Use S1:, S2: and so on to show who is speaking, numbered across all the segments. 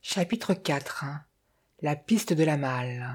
S1: Chapitre 4. La piste de la malle.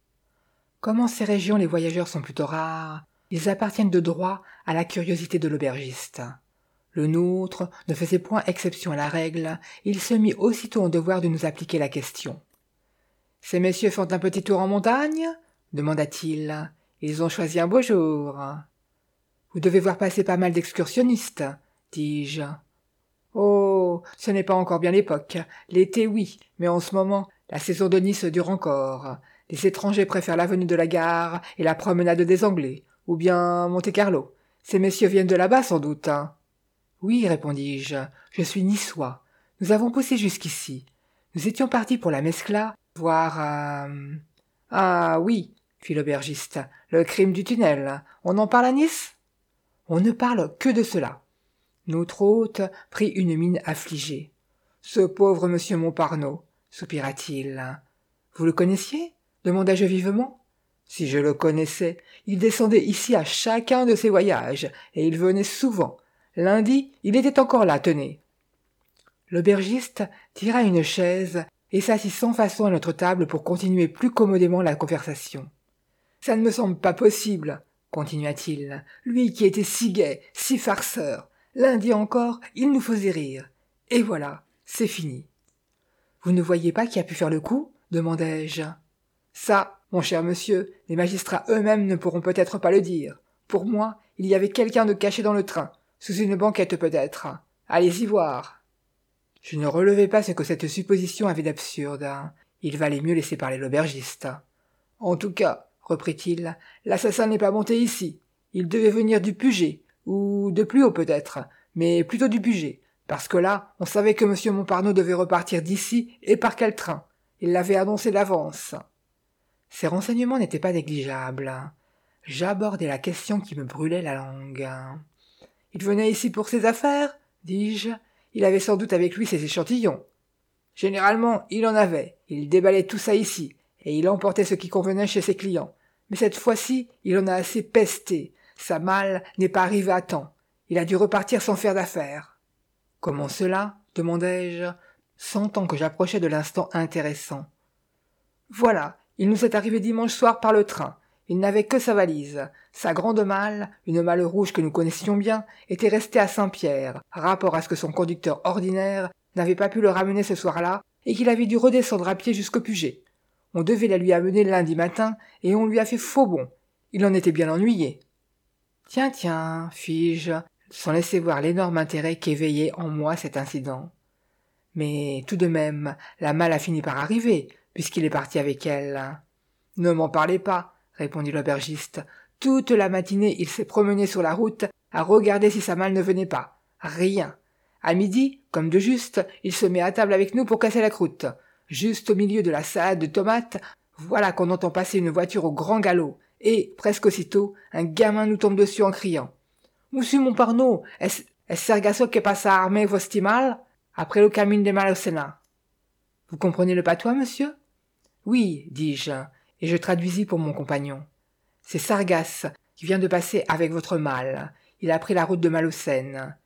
S1: Comme en ces régions les voyageurs sont plutôt rares, ils appartiennent de droit à la curiosité de l'aubergiste. Le nôtre ne faisait point exception à la règle, et il se mit aussitôt en devoir de nous appliquer la question. « Ces messieurs font un petit tour en montagne ?» demanda-t-il. « Ils ont choisi un beau jour. »« Vous devez voir passer pas mal d'excursionnistes, » dis-je. « Oh, ce n'est pas encore bien l'époque. L'été, oui, mais en ce moment, la saison de Nice dure encore. Les étrangers préfèrent l'avenue de la Gare et la promenade des Anglais, ou bien Monte-Carlo. Ces messieurs viennent de là-bas, sans doute, hein. »« Oui, répondis-je, je suis niçois. Nous avons poussé jusqu'ici. Nous étions partis pour la Mescla, voir... Ah oui, fit l'aubergiste, le crime du tunnel. On en parle à Nice ? On ne parle que de cela. Notre hôte prit une mine affligée. « Ce pauvre monsieur Montparnaud, soupira-t-il. « Vous le connaissiez ? Demandai-je vivement. « Si je le connaissais, il descendait ici à chacun de ses voyages, et il venait souvent. Lundi, il était encore là, tenez. » L'aubergiste tira une chaise et s'assit sans façon à notre table pour continuer plus commodément la conversation. « Ça ne me semble pas possible, » continua-t-il, « lui qui était si gai, si farceur. Lundi encore, il nous faisait rire. Et voilà, c'est fini. »« Vous ne voyez pas qui a pu faire le coup ? Demandai-je. »« Ça, mon cher monsieur, les magistrats eux-mêmes ne pourront peut-être pas le dire. Pour moi, il y avait quelqu'un de caché dans le train, sous une banquette peut-être. Allez-y voir. » Je ne relevais pas ce que cette supposition avait d'absurde. Il valait mieux laisser parler l'aubergiste. « En tout cas, reprit-il, l'assassin n'est pas monté ici. Il devait venir du Puget, ou de plus haut peut-être, mais plutôt du Puget, parce que là, on savait que M. Montparnaud devait repartir d'ici, et par quel train. Il l'avait annoncé d'avance. » Ces renseignements n'étaient pas négligeables. J'abordai la question qui me brûlait la langue. « Il venait ici pour ses affaires ?» dis-je. « Il avait sans doute avec lui ses échantillons. » Généralement, il en avait. Il déballait tout ça ici, et il emportait ce qui convenait chez ses clients. Mais cette fois-ci, il en a assez pesté. Sa malle n'est pas arrivée à temps. Il a dû repartir sans faire d'affaires. « Comment cela ?» demandai-je, sentant que j'approchais de l'instant intéressant. « Voilà, il nous est arrivé dimanche soir par le train. Il n'avait que sa valise. Sa grande malle, une malle rouge que nous connaissions bien, était restée à Saint-Pierre, rapport à ce que son conducteur ordinaire n'avait pas pu le ramener ce soir-là et qu'il avait dû redescendre à pied jusqu'au Puget. On devait la lui amener lundi matin et on lui a fait faux bond. Il en était bien ennuyé. »« Tiens, fis-je, sans laisser voir l'énorme intérêt qu'éveillait en moi cet incident. Mais tout de même, la malle a fini par arriver, puisqu'il est parti avec elle. »« Ne m'en parlez pas, » répondit l'aubergiste. « Toute la matinée, il s'est promené sur la route à regarder si sa malle ne venait pas. Rien. À midi, comme de juste, il se met à table avec nous pour casser la croûte. Juste au milieu de la salade de tomates, voilà qu'on entend passer une voiture au grand galop, et, presque aussitôt, un gamin nous tombe dessus en criant. « Monsieur Montparnaud, est-ce Sargasso che passa a armer vostri mal, après le camin de Malocena. » « Vous comprenez le patois, monsieur ?»« Oui, dis-je, et je traduisis pour mon compagnon. C'est Sargasse qui vient de passer avec votre malle. Il a pris la route de Malocène.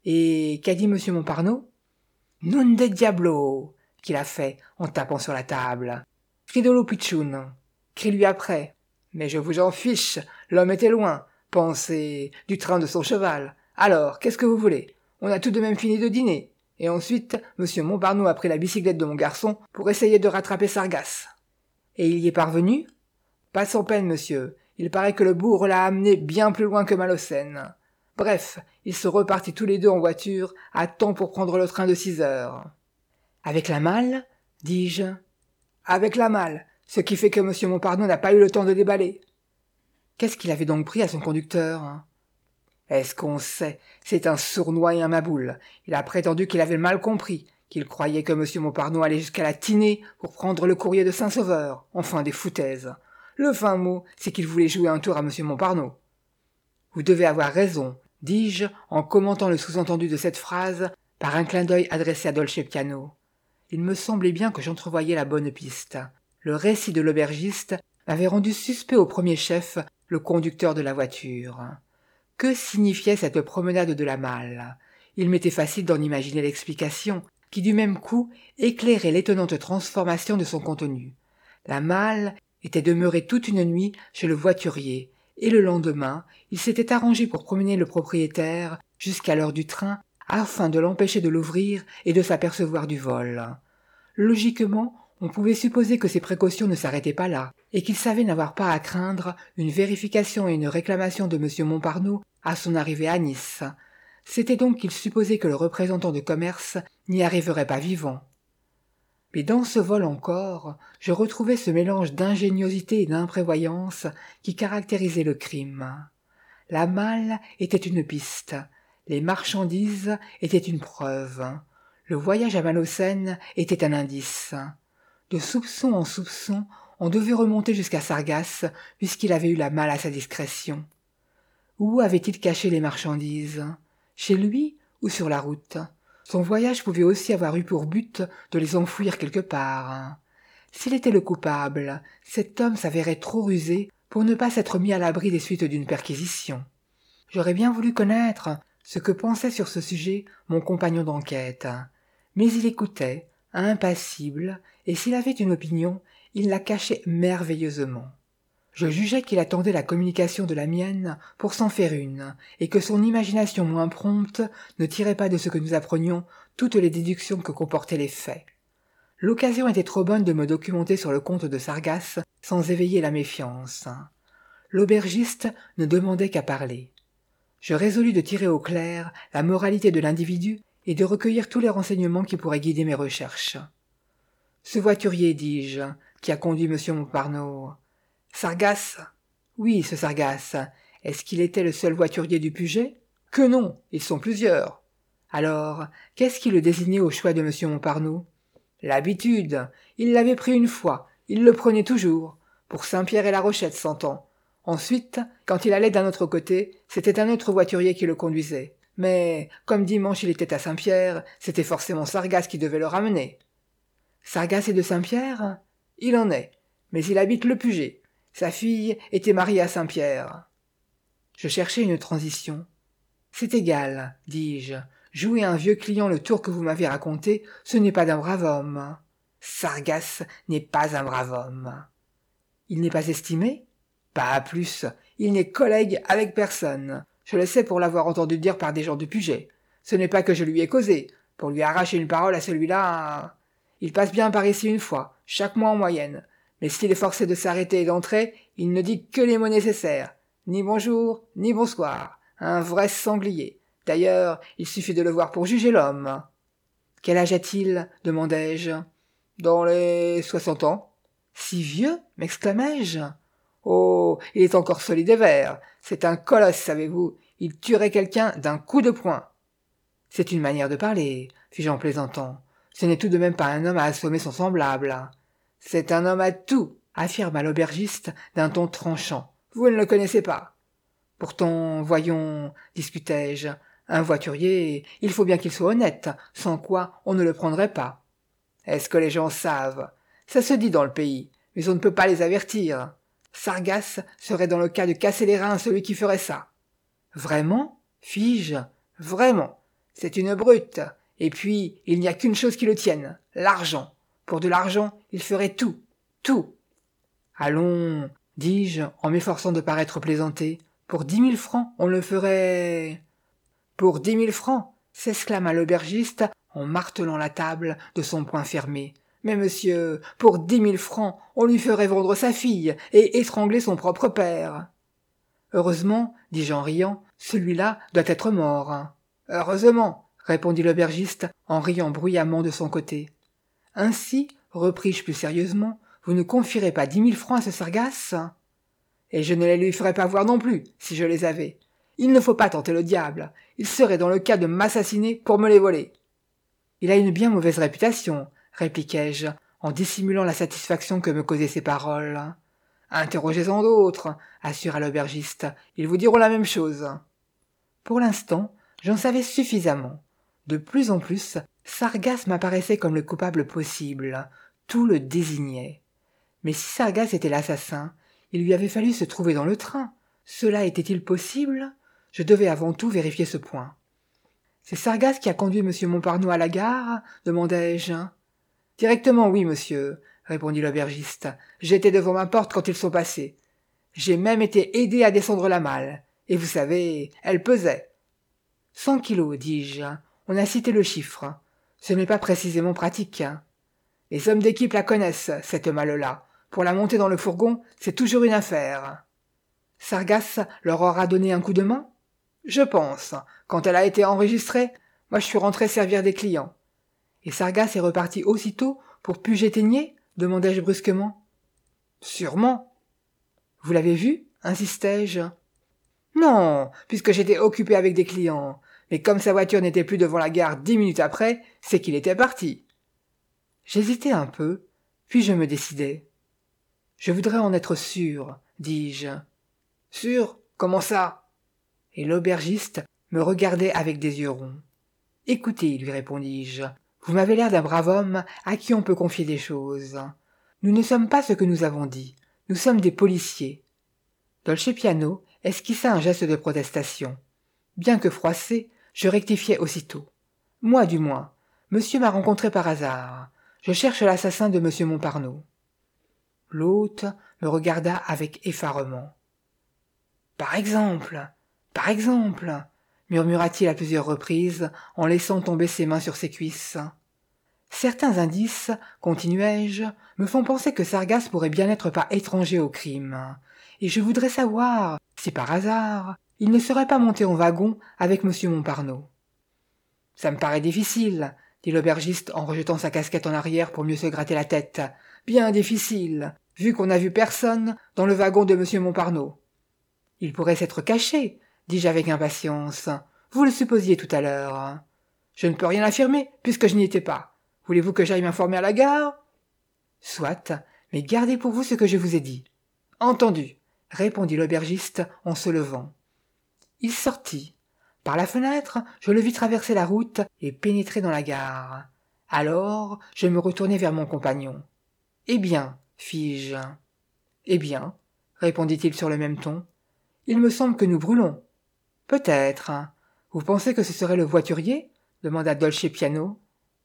S1: Et qu'a dit monsieur Montparnaud ? Non de diablo, qu'il a fait en tapant sur la table. Cridolo pitchoun. Crie-lui après. Mais je vous en fiche, l'homme était loin. Pensez, du train de son cheval. Alors, qu'est-ce que vous voulez ? On a tout de même fini de dîner. Et ensuite, monsieur Montparnaud a pris la bicyclette de mon garçon pour essayer de rattraper Sargasse. Et il y est parvenu ? Pas sans peine, monsieur. Il paraît que le bourg l'a amené bien plus loin que Malocène. Bref, ils sont repartis tous les deux en voiture, à temps pour prendre le train de 6 heures. « Avec la malle ?» dis-je. « Avec la malle, ce qui fait que M. Montparnaud n'a pas eu le temps de déballer. » Qu'est-ce qu'il avait donc pris à son conducteur ? Est-ce qu'on sait ? C'est un sournois et un maboule. Il a prétendu qu'il avait mal compris, qu'il croyait que M. Montparnaud allait jusqu'à la Tinée pour prendre le courrier de Saint-Sauveur. Enfin, des foutaises. Le fin mot, c'est qu'il voulait jouer un tour à M. Montparnaud. « Vous devez avoir raison, » dis-je, en commentant le sous-entendu de cette phrase par un clin d'œil adressé à Dolce Piano. Il me semblait bien que j'entrevoyais la bonne piste. Le récit de l'aubergiste m'avait rendu suspect au premier chef, le conducteur de la voiture. Que signifiait cette promenade de la malle ? Il m'était facile d'en imaginer l'explication, qui du même coup éclairait l'étonnante transformation de son contenu. La malle était demeurée toute une nuit chez le voiturier, et le lendemain, il s'était arrangé pour promener le propriétaire jusqu'à l'heure du train afin de l'empêcher de l'ouvrir et de s'apercevoir du vol. Logiquement, on pouvait supposer que ces précautions ne s'arrêtaient pas là, et qu'il savait n'avoir pas à craindre une vérification et une réclamation de M. Montparnaud à son arrivée à Nice. C'était donc qu'il supposait que le représentant de commerce n'y arriverait pas vivant. Mais dans ce vol encore, je retrouvais ce mélange d'ingéniosité et d'imprévoyance qui caractérisait le crime. La malle était une piste, les marchandises étaient une preuve, le voyage à Malocène était un indice. De soupçon en soupçon, on devait remonter jusqu'à Sargasses, puisqu'il avait eu la malle à sa discrétion. Où avait-il caché les marchandises? Chez lui ou sur la route? Son voyage pouvait aussi avoir eu pour but de les enfouir quelque part. S'il était le coupable, cet homme s'avérait trop rusé pour ne pas s'être mis à l'abri des suites d'une perquisition. J'aurais bien voulu connaître ce que pensait sur ce sujet mon compagnon d'enquête. Mais il écoutait, impassible, et s'il avait une opinion, il la cachait merveilleusement. Je jugeais qu'il attendait la communication de la mienne pour s'en faire une, et que son imagination moins prompte ne tirait pas de ce que nous apprenions toutes les déductions que comportaient les faits. L'occasion était trop bonne de me documenter sur le compte de Sargasses sans éveiller la méfiance. L'aubergiste ne demandait qu'à parler. Je résolus de tirer au clair la moralité de l'individu et de recueillir tous les renseignements qui pourraient guider mes recherches. Ce voiturier, dis-je, qui a conduit M. Montparnaud. Sargasses? Oui, ce Sargasses. Est-ce qu'il était le seul voiturier du Puget? Que non, ils sont plusieurs. Alors, qu'est-ce qui le désignait au choix de M. Montparnaud? L'habitude. Il l'avait pris une fois, il le prenait toujours. Pour Saint-Pierre et la Rochette, s'entend. Ensuite, quand il allait d'un autre côté, c'était un autre voiturier qui le conduisait. Mais, comme dimanche il était à Saint-Pierre, c'était forcément Sargasses qui devait le ramener. Sargasses est de Saint-Pierre? Il en est, mais il habite le Puget. Sa fille était mariée à Saint-Pierre. Je cherchais une transition. C'est égal, dis-je. Jouer un vieux client le tour que vous m'avez raconté, ce n'est pas d'un brave homme. Sargasses n'est pas un brave homme. Il n'est pas estimé? Pas plus. Il n'est collègue avec personne. Je le sais pour l'avoir entendu dire par des gens du Puget. Ce n'est pas que je lui ai causé. Pour lui arracher une parole à celui-là... Il passe bien par ici une fois, chaque mois en moyenne. Mais s'il est forcé de s'arrêter et d'entrer, il ne dit que les mots nécessaires. Ni bonjour, ni bonsoir. Un vrai sanglier. D'ailleurs, il suffit de le voir pour juger l'homme. Quel âge a-t-il? Demandai-je. Dans les 60 ans. Si vieux? M'exclamai-je. Oh, il est encore solide et vert. C'est un colosse, savez-vous. Il tuerait quelqu'un d'un coup de poing. C'est une manière de parler, fis-je en plaisantant. Ce n'est tout de même pas un homme à assommer son semblable. C'est un homme à tout, affirma l'aubergiste d'un ton tranchant. Vous ne le connaissez pas. Pourtant, voyons, discutai-je, un voiturier, il faut bien qu'il soit honnête, sans quoi on ne le prendrait pas. Est-ce que les gens savent? Ça se dit dans le pays, mais on ne peut pas les avertir. Sargasses serait dans le cas de casser les reins à celui qui ferait ça. Vraiment? Fis-je. Vraiment. C'est une brute. Et puis, il n'y a qu'une chose qui le tienne, l'argent. Pour de l'argent, il ferait tout. Tout. Allons, dis-je, en m'efforçant de paraître plaisanter. Pour 10 000 francs, on le ferait... Pour 10 000 francs, s'exclama l'aubergiste en martelant la table de son poing fermé. Mais monsieur, pour 10 000 francs, on lui ferait vendre sa fille et étrangler son propre père. Heureusement, dis-je en riant, celui-là doit être mort. Heureusement, répondit l'aubergiste en riant bruyamment de son côté. Ainsi, repris-je plus sérieusement, vous ne confierez pas 10 000 francs à ce Sargasses? Et je ne les lui ferais pas voir non plus, si je les avais. Il ne faut pas tenter le diable. Il serait dans le cas de m'assassiner pour me les voler. Il a une bien mauvaise réputation, répliquai-je, en dissimulant la satisfaction que me causaient ces paroles. Interrogez-en d'autres, assura l'aubergiste. Ils vous diront la même chose. Pour l'instant, j'en savais suffisamment. De plus en plus, Sargasses m'apparaissait comme le coupable possible. Tout le désignait. Mais si Sargasses était l'assassin, il lui avait fallu se trouver dans le train. Cela était-il possible? Je devais avant tout vérifier ce point. C'est Sargasses qui a conduit M. Montparnaud à la gare demandai-je. Directement, oui, monsieur, répondit l'aubergiste. J'étais devant ma porte quand ils sont passés. J'ai même été aidé à descendre la malle. Et vous savez, elle pesait. 100 kilos, dis-je. On a cité le chiffre. Ce n'est pas précisément pratique. Les hommes d'équipe la connaissent, cette malle-là. Pour la monter dans le fourgon, c'est toujours une affaire. Sargasses leur aura donné un coup de main? Je pense. Quand elle a été enregistrée, moi je suis rentré servir des clients. Et Sargasses est reparti aussitôt pour Puget-Théniers? Demandai-je brusquement. Sûrement. Vous l'avez vu? Insistai-je. Non, puisque j'étais occupé avec des clients. Mais comme sa voiture n'était plus devant la gare 10 minutes après, c'est qu'il était parti. J'hésitai un peu, puis je me décidai. Je voudrais en être sûr, dis-je. Sûr? Comment ça? Et l'aubergiste me regardait avec des yeux ronds. Écoutez, lui répondis-je, vous m'avez l'air d'un brave homme à qui on peut confier des choses. Nous ne sommes pas ce que nous avons dit. Nous sommes des policiers. Dolcepiano esquissa un geste de protestation. Bien que froissé, je rectifiai aussitôt. Moi, du moins. Monsieur m'a rencontré par hasard. Je cherche l'assassin de monsieur Montparnaud. L'hôte me regarda avec effarement. Par exemple, murmura-t-il à plusieurs reprises en laissant tomber ses mains sur ses cuisses. Certains indices, continuai-je, me font penser que Sargasses pourrait bien n'être pas étranger au crime, et je voudrais savoir si par hasard il ne serait pas monté en wagon avec monsieur Montparnaud. Ça me paraît difficile, dit l'aubergiste en rejetant sa casquette en arrière pour mieux se gratter la tête. Bien difficile, vu qu'on n'a vu personne dans le wagon de monsieur Montparnaud. Il pourrait s'être caché, dis-je avec impatience. Vous le supposiez tout à l'heure. Je ne peux rien affirmer, puisque je n'y étais pas. Voulez-vous que j'aille m'informer à la gare? Soit, mais gardez pour vous ce que je vous ai dit. Entendu, répondit l'aubergiste en se levant. Il sortit. Par la fenêtre, je le vis traverser la route et pénétrer dans la gare. Alors, je me retournai vers mon compagnon. « Eh bien, fis-je. »« Eh bien, répondit-il sur le même ton. Il me semble que nous brûlons. »« Peut-être. Vous pensez que ce serait le voiturier ?» demanda Dolcepiano.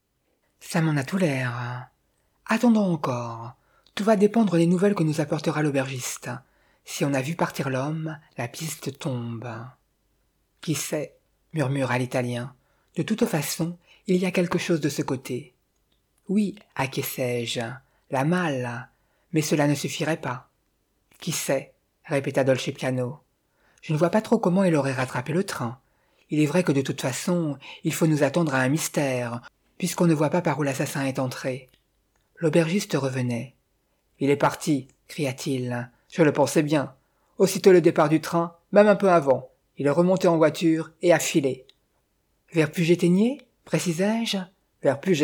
S1: « Ça m'en a tout l'air. Attendons encore. Tout va dépendre des nouvelles que nous apportera l'aubergiste. Si on a vu partir l'homme, la piste tombe. » « Qui sait ?» murmura l'Italien. « De toute façon, il y a quelque chose de ce côté. »« Oui, acquiesçai-je. La malle. Mais cela ne suffirait pas. »« Qui sait ?» répéta Dolcepiano. « Je ne vois pas trop comment il aurait rattrapé le train. Il est vrai que de toute façon, il faut nous attendre à un mystère, puisqu'on ne voit pas par où l'assassin est entré. » L'aubergiste revenait. « Il est parti, cria-t-il. Je le pensais bien. Aussitôt le départ du train, même un peu avant. Il est remonté en voiture et a filé. »« Vers Puget-Théniers » précisai-je. « Vers Puget. »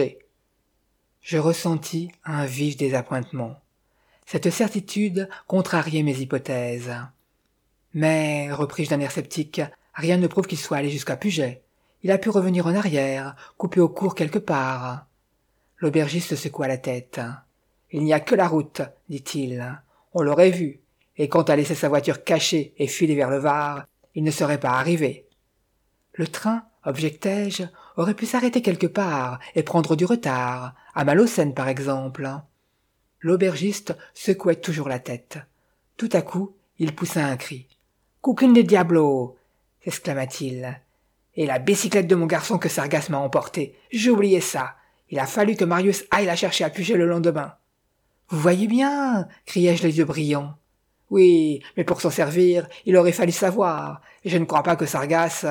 S1: Je ressentis un vif désappointement. Cette certitude contrariait mes hypothèses. « Mais, repris-je d'un air sceptique, rien ne prouve qu'il soit allé jusqu'à Puget. Il a pu revenir en arrière, couper au cours quelque part. » L'aubergiste secoua la tête. « Il n'y a que la route, dit-il. On l'aurait vu. Et quant à laisser sa voiture cachée et filer vers le Var, il ne serait pas arrivé. Le train, objectai-je, aurait pu s'arrêter quelque part et prendre du retard, à Malaucène par exemple. L'aubergiste secouait toujours la tête. Tout à coup, il poussa un cri. « Cucune de diablo !» s'exclama-t-il. « Et la bicyclette de mon garçon que Sargasses m'a emportée, j'ai oublié ça. Il a fallu que Marius aille la chercher à Puget le lendemain. »« Vous voyez bien !» criai-je les yeux brillants. « Oui, mais pour s'en servir, il aurait fallu savoir, et je ne crois pas que Sargasses...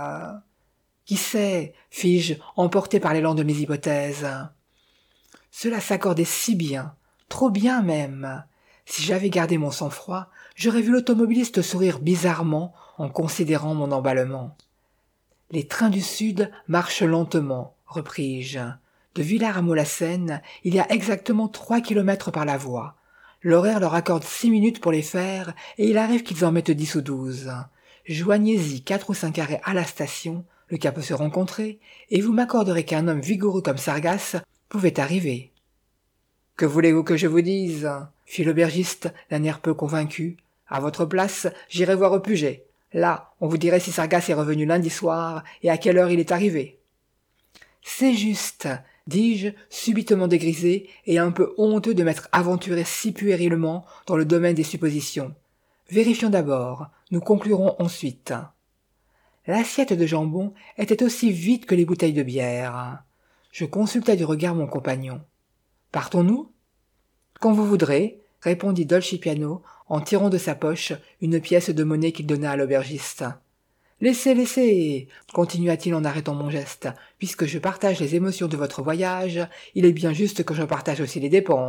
S1: Qui sait, fis-je, emporté par l'élan de mes hypothèses. Cela s'accordait si bien, trop bien même. Si j'avais gardé mon sang-froid, j'aurais vu l'automobiliste sourire bizarrement en considérant mon emballement. « Les trains du Sud marchent lentement, repris-je. De Villars à Mollassène, il y a exactement 3 kilomètres par la voie. L'horaire leur accorde 6 minutes pour les faire, et il arrive qu'ils en mettent 10 ou 12. Joignez-y 4 ou 5 arrêts à la station, le cas peut se rencontrer, et vous m'accorderez qu'un homme vigoureux comme Sargasses pouvait arriver. »« Que voulez-vous que je vous dise ?» fit l'aubergiste d'un air peu convaincu. « À votre place, j'irai voir au Puget. Là, on vous dirait si Sargasse est revenu lundi soir et à quelle heure il est arrivé. C'est juste, dis-je, subitement dégrisé et un peu honteux de m'être aventuré si puérilement dans le domaine des suppositions. Vérifions d'abord, nous conclurons ensuite. L'assiette de jambon était aussi vide que les bouteilles de bière. Je consultai du regard mon compagnon. « Partons-nous » ? « Quand vous voudrez, » répondit Dolcipiano en tirant de sa poche une pièce de monnaie qu'il donna à l'aubergiste. « Laissez, laissez » continua-t-il en arrêtant mon geste. « Puisque je partage les émotions de votre voyage, il est bien juste que je partage aussi les dépenses. »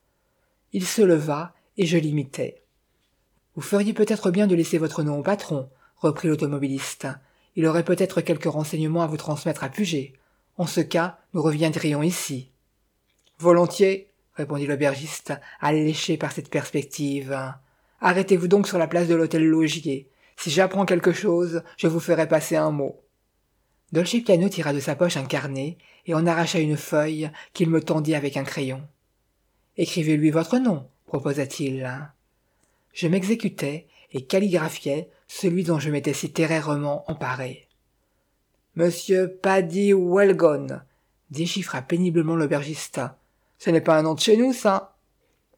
S1: Il se leva et je l'imitai. « Vous feriez peut-être bien de laisser votre nom au patron, » reprit l'automobiliste. « Il aurait peut-être quelques renseignements à vous transmettre à Puget. En ce cas, nous reviendrions ici. »« Volontiers, » répondit l'aubergiste, alléché par cette perspective. « Arrêtez-vous donc sur la place de l'hôtel Laugier. Si j'apprends quelque chose, je vous ferai passer un mot. » Dolcipiano tira de sa poche un carnet et en arracha une feuille qu'il me tendit avec un crayon. « Écrivez-lui votre nom, » proposa-t-il. Je m'exécutai et calligraphiai celui dont je m'étais si témérairement emparé. « Monsieur Paddy Wellgone » déchiffra péniblement l'aubergiste. « Ce n'est pas un nom de chez nous, ça ?»« Non, »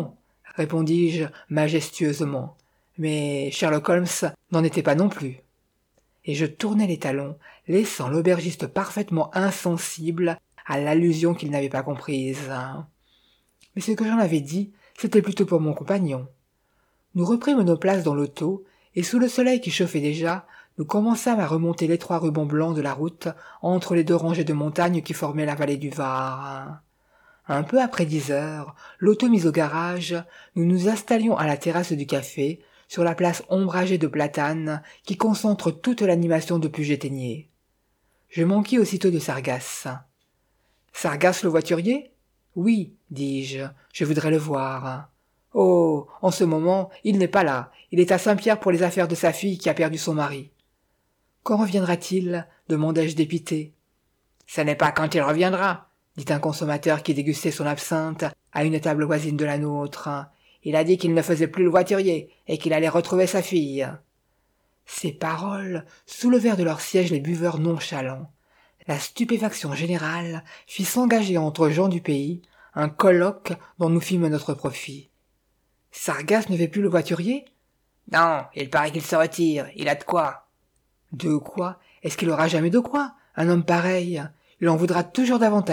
S1: répondis-je majestueusement, mais Sherlock Holmes n'en était pas non plus. Et je tournai les talons, laissant l'aubergiste parfaitement insensible à l'allusion qu'il n'avait pas comprise. Mais ce que j'en avais dit, c'était plutôt pour mon compagnon. Nous reprîmes nos places dans l'auto, et sous le soleil qui chauffait déjà, nous commençâmes à remonter l'étroit ruban blanc de la route entre les 2 rangées de montagnes qui formaient la vallée du Var. Un peu après 10 heures, l'auto mise au garage, nous nous installions à la terrasse du café, sur la place ombragée de platanes qui concentre toute l'animation de Puget-Théniers. Je m'enquis aussitôt de Sargasse. « Sargasse le voiturier ?»« Oui, dis-je, je voudrais le voir. »« Oh, en ce moment, il n'est pas là, il est à Saint-Pierre pour les affaires de sa fille qui a perdu son mari. »« Quand reviendra-t-il » demandai-je dépité. « Ce n'est pas quand il reviendra, » dit un consommateur qui dégustait son absinthe à une table voisine de la nôtre. « Il a dit qu'il ne faisait plus le voiturier et qu'il allait retrouver sa fille. » Ces paroles soulevèrent de leur siège les buveurs nonchalants. La stupéfaction générale fit s'engager entre gens du pays un colloque dont nous fîmes notre profit. « Sargasse ne fait plus le voiturier ?»« Non, il paraît qu'il se retire, il a de quoi. »« De quoi ? Est-ce qu'il aura jamais de quoi, un homme pareil ? Il en voudra toujours davantage. »«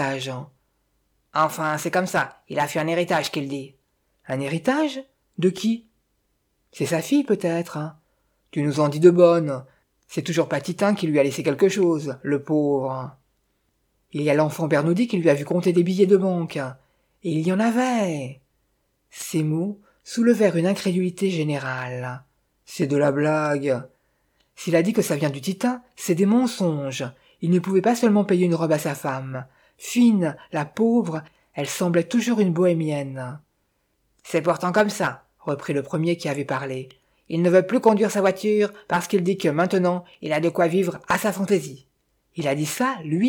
S1: Enfin, c'est comme ça, il a fait un héritage qu'il dit. »« Un héritage ? De qui ? » ?»« C'est sa fille, peut-être. » »« Tu nous en dis de bonnes. C'est toujours Patitin qui lui a laissé quelque chose, le pauvre. » « Il y a l'enfant Bernoudi qui lui a vu compter des billets de banque. Et il y en avait. » Ces mots soulevèrent une incrédulité générale. « C'est de la blague. » « S'il a dit que ça vient du Titin, c'est des mensonges. Il ne pouvait pas seulement payer une robe à sa femme. Fine, la pauvre, elle semblait toujours une bohémienne. »« C'est pourtant comme ça, » reprit le premier qui avait parlé. « Il ne veut plus conduire sa voiture parce qu'il dit que maintenant il a de quoi vivre à sa fantaisie. » « Il a dit ça, lui ?»«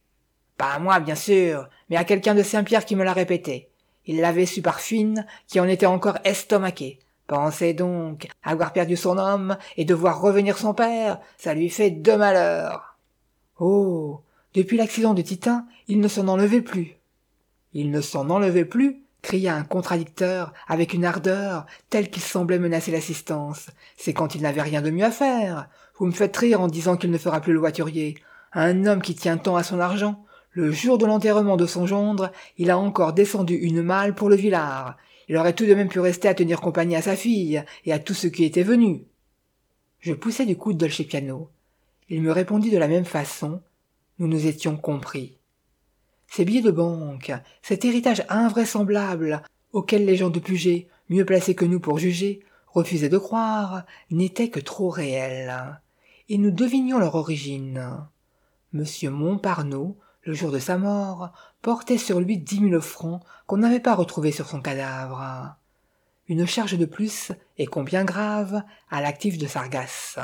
S1: Pas à moi, bien sûr, mais à quelqu'un de Saint-Pierre qui me l'a répété. Il l'avait su par Fine, qui en était encore estomaqué. Pensez donc, avoir perdu son homme et devoir revenir son père, ça lui fait 2 malheurs. » « Oh, depuis l'accident de Titin, il ne s'en enlevait plus. »« Il ne s'en enlevait plus ?» cria un contradicteur avec une ardeur telle qu'il semblait menacer l'assistance. « C'est quand il n'avait rien de mieux à faire. Vous me faites rire en disant qu'il ne fera plus le voiturier. Un homme qui tient tant à son argent. Le jour de l'enterrement de son gendre, il a encore descendu une malle pour le villard. Il aurait tout de même pu rester à tenir compagnie à sa fille et à tous ceux qui étaient venus. » Je poussai du coude Dolcipiano. Il me répondit de la même façon. Nous nous étions compris. Ces billets de banque, cet héritage invraisemblable auquel les gens de Puget, mieux placés que nous pour juger, refusaient de croire, n'étaient que trop réels. Et nous devinions leur origine. Monsieur Montparnaud, le jour de sa mort, portait sur lui 10 000 francs qu'on n'avait pas retrouvés sur son cadavre. Une charge de plus, et combien grave, à l'actif de Sargasse.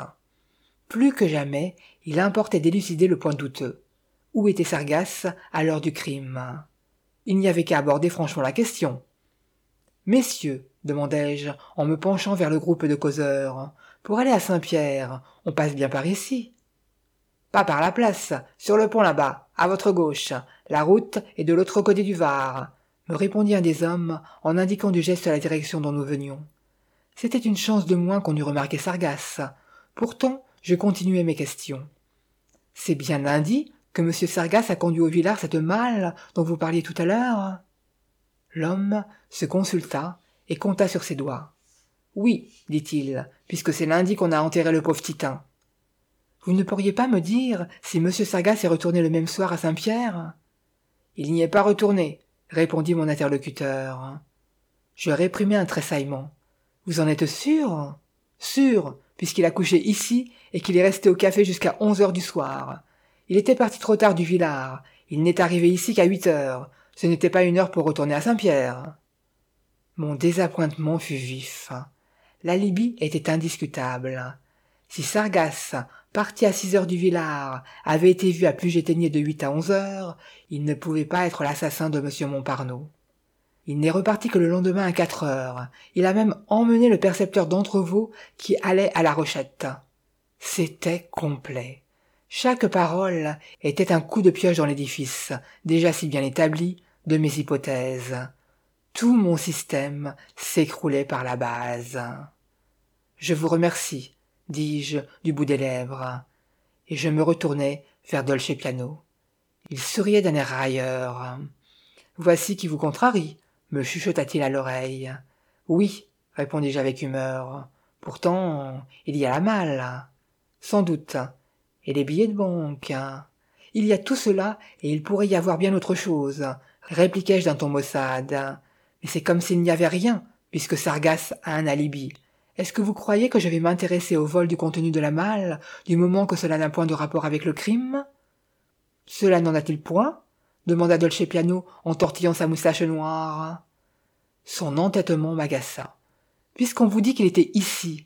S1: Plus que jamais, il importait d'élucider le point douteux. Où était Sargasse à l'heure du crime ? Il n'y avait qu'à aborder franchement la question. « Messieurs, demandai-je, en me penchant vers le groupe de causeurs, Pour aller à Saint-Pierre, on passe bien par ici. Pas par la place, sur le pont là-bas, à votre gauche. La route est de l'autre côté du Var, me répondit un des hommes en indiquant du geste la direction dont nous venions. C'était une chance de moins qu'on eût remarqué Sargasse. Pourtant, je continuai mes questions. C'est bien lundi que M. Sargasse a conduit au Villard cette malle dont vous parliez tout à l'heure? L'homme se consulta et compta sur ses doigts. Oui, dit-il, puisque c'est lundi qu'on a enterré le pauvre Titin. Vous ne pourriez pas me dire si M. Sargasse est retourné le même soir à Saint-Pierre? Il n'y est pas retourné, répondit mon interlocuteur. Je réprimai un tressaillement. Vous en êtes sûr? Sûr, puisqu'il a couché ici et qu'il est resté au café jusqu'à 11 heures du soir. Il était parti trop tard du Villard. Il n'est arrivé ici qu'à 8 heures. Ce n'était pas une heure pour retourner à Saint-Pierre. Mon désappointement fut vif. L'alibi était indiscutable. Si Sargasse, parti à 6 heures du Villard, avait été vu à Puget-Théniers de 8 à 11 heures, il ne pouvait pas être l'assassin de M. Montparnaud. Il n'est reparti que le lendemain à 4 heures. Il a même emmené le percepteur d'Entrevaux qui allait à La Rochette. C'était complet. Chaque parole était un coup de pioche dans l'édifice, déjà si bien établi, de mes hypothèses. Tout mon système s'écroulait par la base. « Je vous remercie, dis-je du bout des lèvres, et je me retournai vers Dolce Piano. Il souriait d'un air railleur. « Voici qui vous contrarie, me chuchota-t-il à l'oreille. « Oui, répondis-je avec humeur. Pourtant, il y a la malle. Sans doute. Et les billets de banque. Il y a tout cela, et il pourrait y avoir bien autre chose, répliquai-je d'un ton maussade. Mais c'est comme s'il n'y avait rien, puisque Sargasse a un alibi. Est-ce que vous croyez que je vais m'intéresser au vol du contenu de la malle, du moment que cela n'a point de rapport avec le crime? Cela n'en a-t-il point? Demanda Dolce Piano en tortillant sa moustache noire. Son entêtement m'agaça. Puisqu'on vous dit qu'il était ici,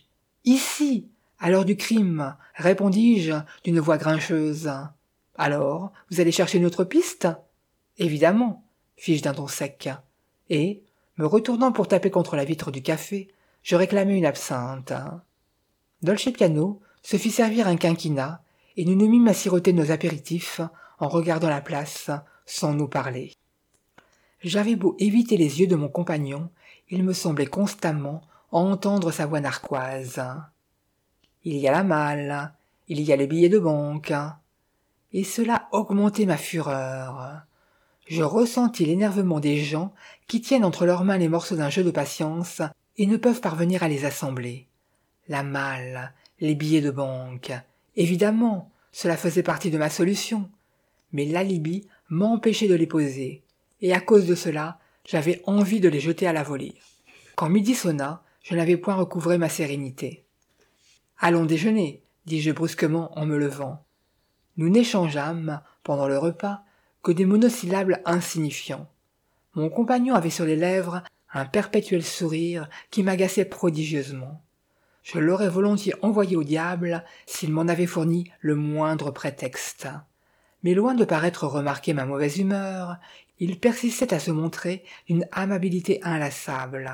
S1: à l'heure du crime, répondis-je d'une voix grincheuse. Alors, vous allez chercher une autre piste? Évidemment, fis-je d'un ton sec. Et, me retournant pour taper contre la vitre du café, je réclamai une absinthe. Dolce Piano se fit servir un quinquina, et nous nous mîmes à siroter nos apéritifs en regardant la place, sans nous parler. J'avais beau éviter les yeux de mon compagnon, il me semblait constamment entendre sa voix narquoise. Il y a la malle, il y a les billets de banque. Et cela augmentait ma fureur. Je ressentis l'énervement des gens qui tiennent entre leurs mains les morceaux d'un jeu de patience et ne peuvent parvenir à les assembler. La malle, les billets de banque. Évidemment, cela faisait partie de ma solution. Mais l'alibi m'empêchait de les poser, et à cause de cela, j'avais envie de les jeter à la volée. Quand midi sonna, je n'avais point recouvré ma sérénité. « Allons déjeuner, dis-je brusquement en me levant. Nous n'échangeâmes, pendant le repas, que des monosyllabes insignifiants. Mon compagnon avait sur les lèvres un perpétuel sourire qui m'agaçait prodigieusement. Je l'aurais volontiers envoyé au diable s'il m'en avait fourni le moindre prétexte. Mais loin de paraître remarquer ma mauvaise humeur, il persistait à se montrer d'une amabilité inlassable.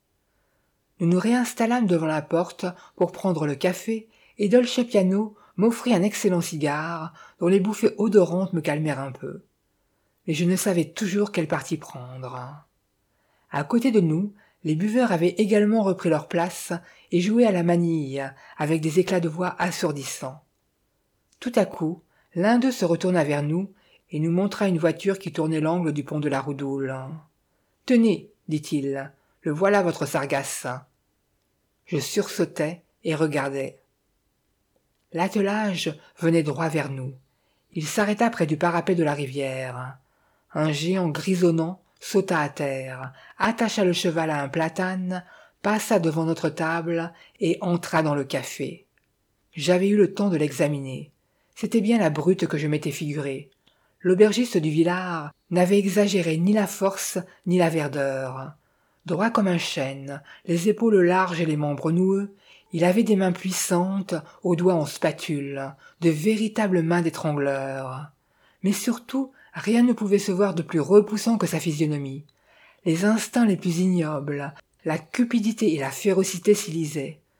S1: Nous nous réinstallâmes devant la porte pour prendre le café, et Dolce Piano m'offrit un excellent cigare dont les bouffées odorantes me calmèrent un peu. Mais je ne savais toujours quel parti prendre. À côté de nous, les buveurs avaient également repris leur place et jouaient à la manille, avec des éclats de voix assourdissants. Tout à coup, l'un d'eux se retourna vers nous et nous montra une voiture qui tournait l'angle du pont de la Roudoule. « Tenez, dit-il, le voilà votre Sargasse. » Je sursautai et regardai. L'attelage venait droit vers nous. Il s'arrêta près du parapet de la rivière. Un géant grisonnant sauta à terre, attacha le cheval à un platane, passa devant notre table et entra dans le café. J'avais eu le temps de l'examiner. C'était bien la brute que je m'étais figurée. L'aubergiste du Villard n'avait exagéré ni la force ni la verdeur. Droit comme un chêne, les épaules larges et les membres noueux, il avait des mains puissantes, aux doigts en spatule, de véritables mains d'étrangleur. Mais surtout, rien ne pouvait se voir de plus repoussant que sa physionomie. Les instincts les plus ignobles, la cupidité et la férocité s'y lisaient.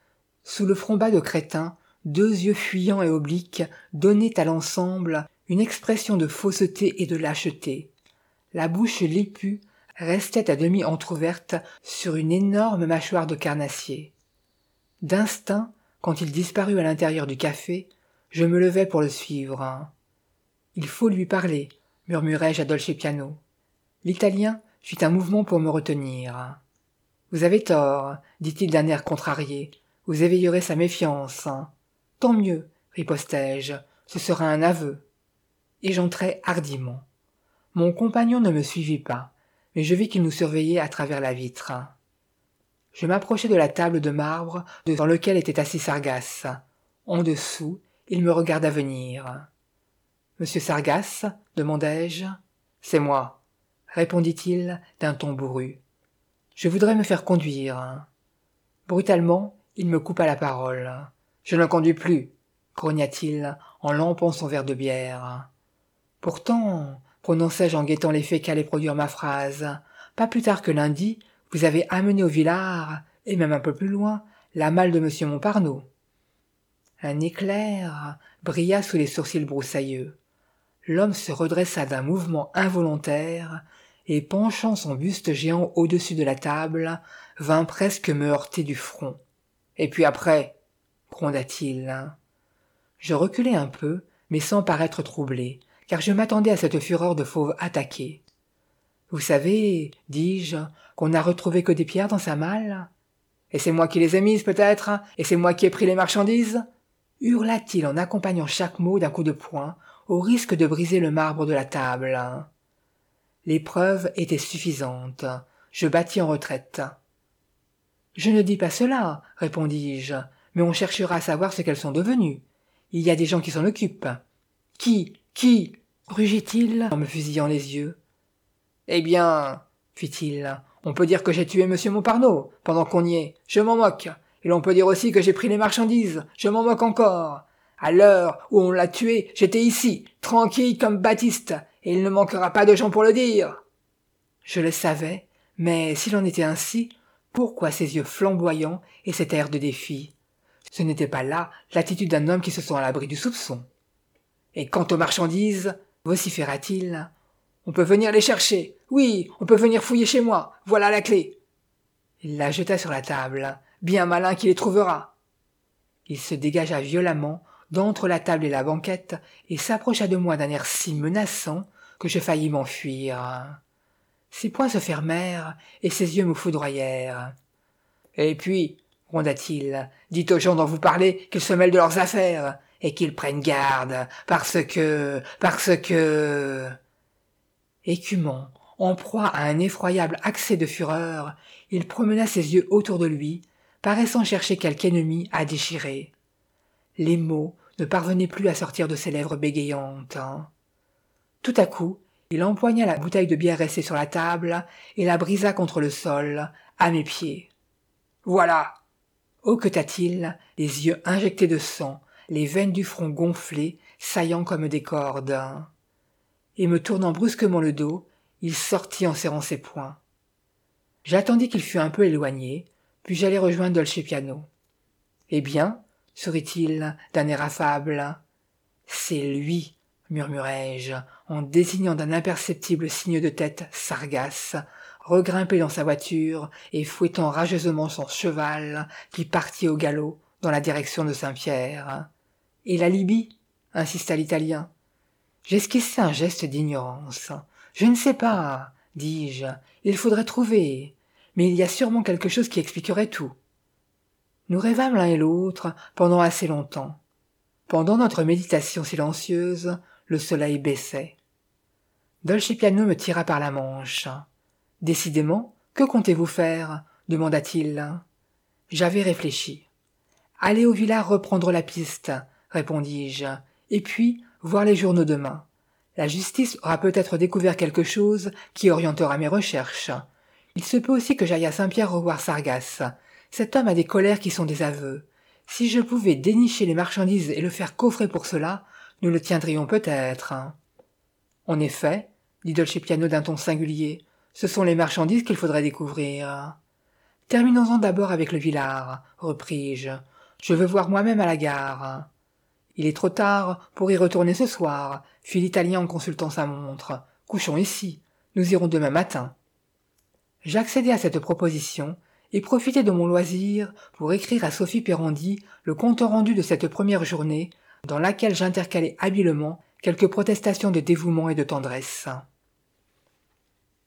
S1: Sous le front bas de crétin, 2 yeux fuyants et obliques donnaient à l'ensemble une expression de fausseté et de lâcheté. La bouche lipue restait à demi entr'ouverte sur une énorme mâchoire de carnassier. D'instinct, quand il disparut à l'intérieur du café, je me levai pour le suivre. « Il faut lui parler », murmurai-je à Dolce Piano. L'Italien fit un mouvement pour me retenir. « Vous avez tort, dit-il d'un air contrarié. Vous éveillerez sa méfiance. »« Tant mieux, ripostai-je, ce sera un aveu. » Et j'entrai hardiment. Mon compagnon ne me suivit pas, mais je vis qu'il nous surveillait à travers la vitre. Je m'approchai de la table de marbre devant lequel était assis Sargasse. En dessous, il me regarda venir. « Monsieur Sargasse ?» demandai-je. « C'est moi, » répondit-il d'un ton bourru. « Je voudrais me faire conduire. » Brutalement, il me coupa la parole. « Je ne conduis plus, » grogna-t-il en lampant son verre de bière. « Pourtant, prononçai-je en guettant l'effet qu'allait produire ma phrase, pas plus tard que lundi, vous avez amené au Villard, et même un peu plus loin, la malle de monsieur Montparnaud. » Un éclair brilla sous les sourcils broussailleux. L'homme se redressa d'un mouvement involontaire et, penchant son buste géant au-dessus de la table, vint presque me heurter du front. « Et puis après » gronda-t-il. Je reculai un peu, mais sans paraître troublé, car je m'attendais à cette fureur de fauve attaqué. « Vous savez, dis-je, qu'on n'a retrouvé que des pierres dans sa malle ? Et c'est moi qui les ai mises, peut-être, et c'est moi qui ai pris les marchandises ?» hurla-t-il en accompagnant chaque mot d'un coup de poing, au risque de briser le marbre de la table. Les preuves étaient suffisantes. Je battis en retraite. « Je ne dis pas cela, répondis-je, mais on cherchera à savoir ce qu'elles sont devenues. Il y a des gens qui s'en occupent. »« Qui rugit-il en me fusillant les yeux. « Eh bien, fit-il, on peut dire que j'ai tué monsieur Montparnaud, pendant qu'on y est, je m'en moque. Et l'on peut dire aussi que j'ai pris les marchandises, je m'en moque encore. À l'heure où on l'a tué, j'étais ici, tranquille comme Baptiste, et il ne manquera pas de gens pour le dire. » Je le savais, mais s'il en était ainsi, pourquoi ces yeux flamboyants et cet air de défi? Ce n'était pas là l'attitude d'un homme qui se sent à l'abri du soupçon. « Et quant aux marchandises, vociféra-t-il, on peut venir les chercher. Oui, on peut venir fouiller chez moi. Voilà la clé. » Il la jeta sur la table. Bien malin qui les trouvera. Il se dégagea violemment d'entre la table et la banquette et s'approcha de moi d'un air si menaçant que je faillis m'enfuir. Ses poings se fermèrent et ses yeux me foudroyèrent. « Et puis, gronda-t-il, dites aux gens dont vous parlez qu'ils se mêlent de leurs affaires et qu'ils prennent garde, parce que... » Écumant, en proie à un effroyable accès de fureur, il promena ses yeux autour de lui, paraissant chercher quelque ennemi à déchirer. Les mots ne parvenaient plus à sortir de ses lèvres bégayantes. Tout à coup, il empoigna la bouteille de bière restée sur la table et la brisa contre le sol, à mes pieds. « Voilà !» hoqueta-t-il, les yeux injectés de sang, les veines du front gonflées, saillant comme des cordes. Et me tournant brusquement le dos, il sortit en serrant ses poings. J'attendis qu'il fût un peu éloigné, puis j'allai rejoindre Dolce Piano. « Eh bien ?» sourit-il d'un air affable. « C'est lui !» murmurai-je, en désignant d'un imperceptible signe de tête Sargasse, regrimpé dans sa voiture et fouettant rageusement son cheval qui partit au galop dans la direction de Saint-Pierre. « Et la Libye ?» insista l'Italien. J'esquissai un geste d'ignorance. « Je ne sais pas, dis-je, il faudrait trouver, mais il y a sûrement quelque chose qui expliquerait tout. » Nous rêvâmes l'un et l'autre pendant assez longtemps. Pendant notre méditation silencieuse, le soleil baissait. Dolce Piano me tira par la manche. « Décidément, que comptez-vous faire ?» demanda-t-il. J'avais réfléchi. « Aller au Villard reprendre la piste, » répondis-je, « et puis voir les journaux demain. La justice aura peut-être découvert quelque chose qui orientera mes recherches. Il se peut aussi que j'aille à Saint-Pierre revoir Sargasse. Cet homme a des colères qui sont des aveux. Si je pouvais dénicher les marchandises et le faire coffrer pour cela, nous le tiendrions peut-être. » « En effet, » dit Dolce Piano d'un ton singulier, « ce sont les marchandises qu'il faudrait découvrir. »« Terminons-en d'abord avec le Villard, repris-je. Je veux voir moi-même à la gare. Il est trop tard pour y retourner ce soir, fit l'Italien en consultant sa montre. Couchons ici. Nous irons demain matin. J'accédai à cette proposition et profitai de mon loisir pour écrire à Sophie Pérandi le compte-rendu de cette première journée, dans laquelle j'intercalai habilement quelques protestations de dévouement et de tendresse.